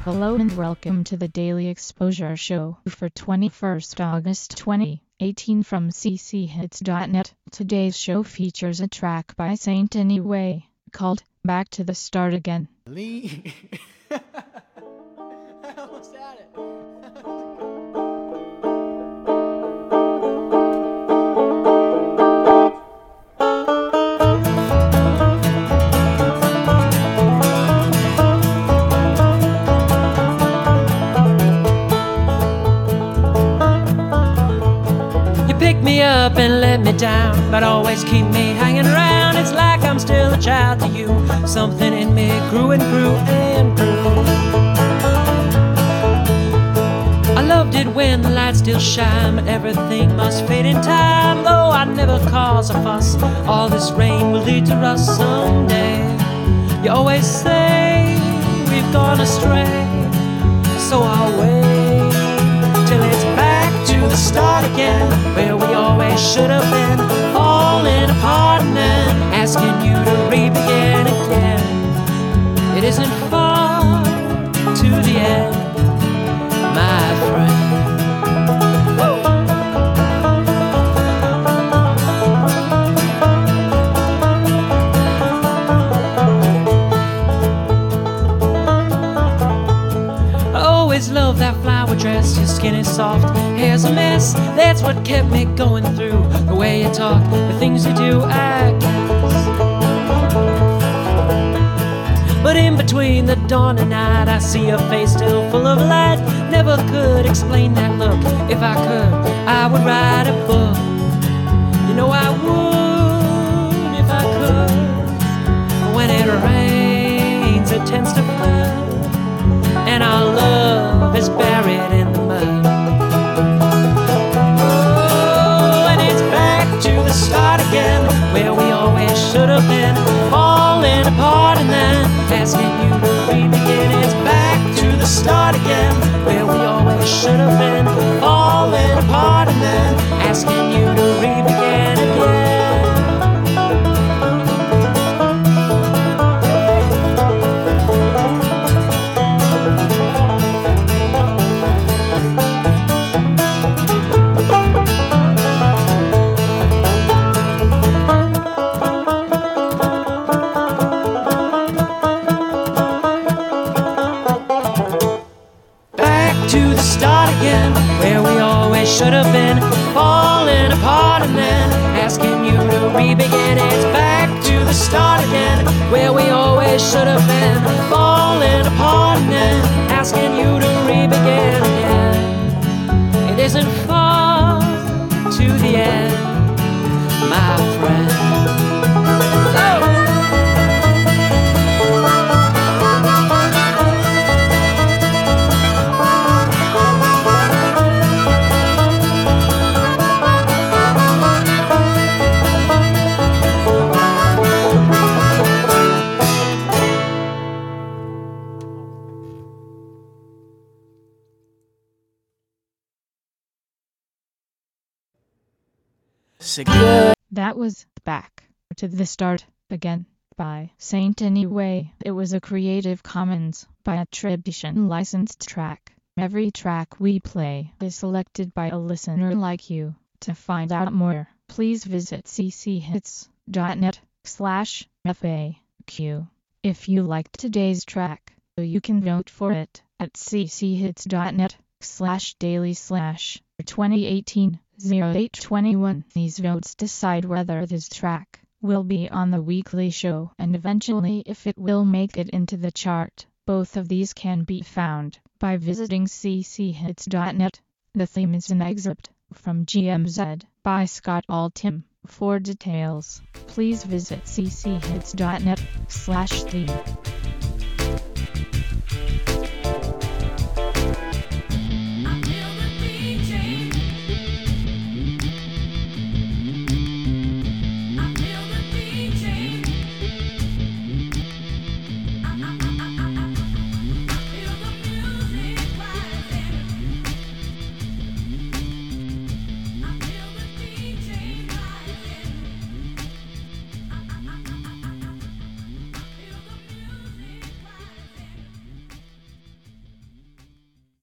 Hello and welcome to the Daily Exposure Show for 21st August 2018 from cchits.net. Today's show features a track by Saint Anyway called Back to the Start Again. I almost had it. Pick me up and let me down, but always keep me hanging around. It's like I'm still a child to you. Something in me grew and grew and grew. I loved it when the lights still shine, but everything must fade in time. Though I never cause a fuss, all this rain will lead to rust someday. You always say we've gone astray, so I'll wait till it's back to the start again, where we always should have been, falling apart and then asking you to re-begin again. It isn't far to the end, my friend. I always loved that flower dress, your skin is soft, hair's a mess. That's what kept me going through. The way you talk, the things you do, I guess. But in between the dawn and night, I see your face still full of light. Never could explain that look. If I could, I would write a book. You know I would if I could. When it rains, it tends to flood, and our love is buried in the mud. Oh, and it's back to the start again, where we always should have been, falling apart and then asking you to re-begin. It's back to the start again, where we always should have been, falling apart and then asking you to re-begin again. To the start again, where we always should have been, falling apart and then asking you to re-begin. It's back to the start again, where we always should have been, falling apart and then asking you to re-begin again. It isn't far to the end, my friend. That was Back to the Start Again by Saint Anyway. It was a Creative Commons by attribution licensed track. Every track we play is selected by a listener like you. To find out more, please visit cchits.net/FAQ. If you liked today's track, you can vote for it at cchits.net/daily/2018-0821. These votes decide whether this track will be on the weekly show and eventually if it will make it into the chart. Both of these can be found by visiting cchits.net. The theme is an excerpt from GMZ by Scott Altham. For details, please visit cchits.net/theme.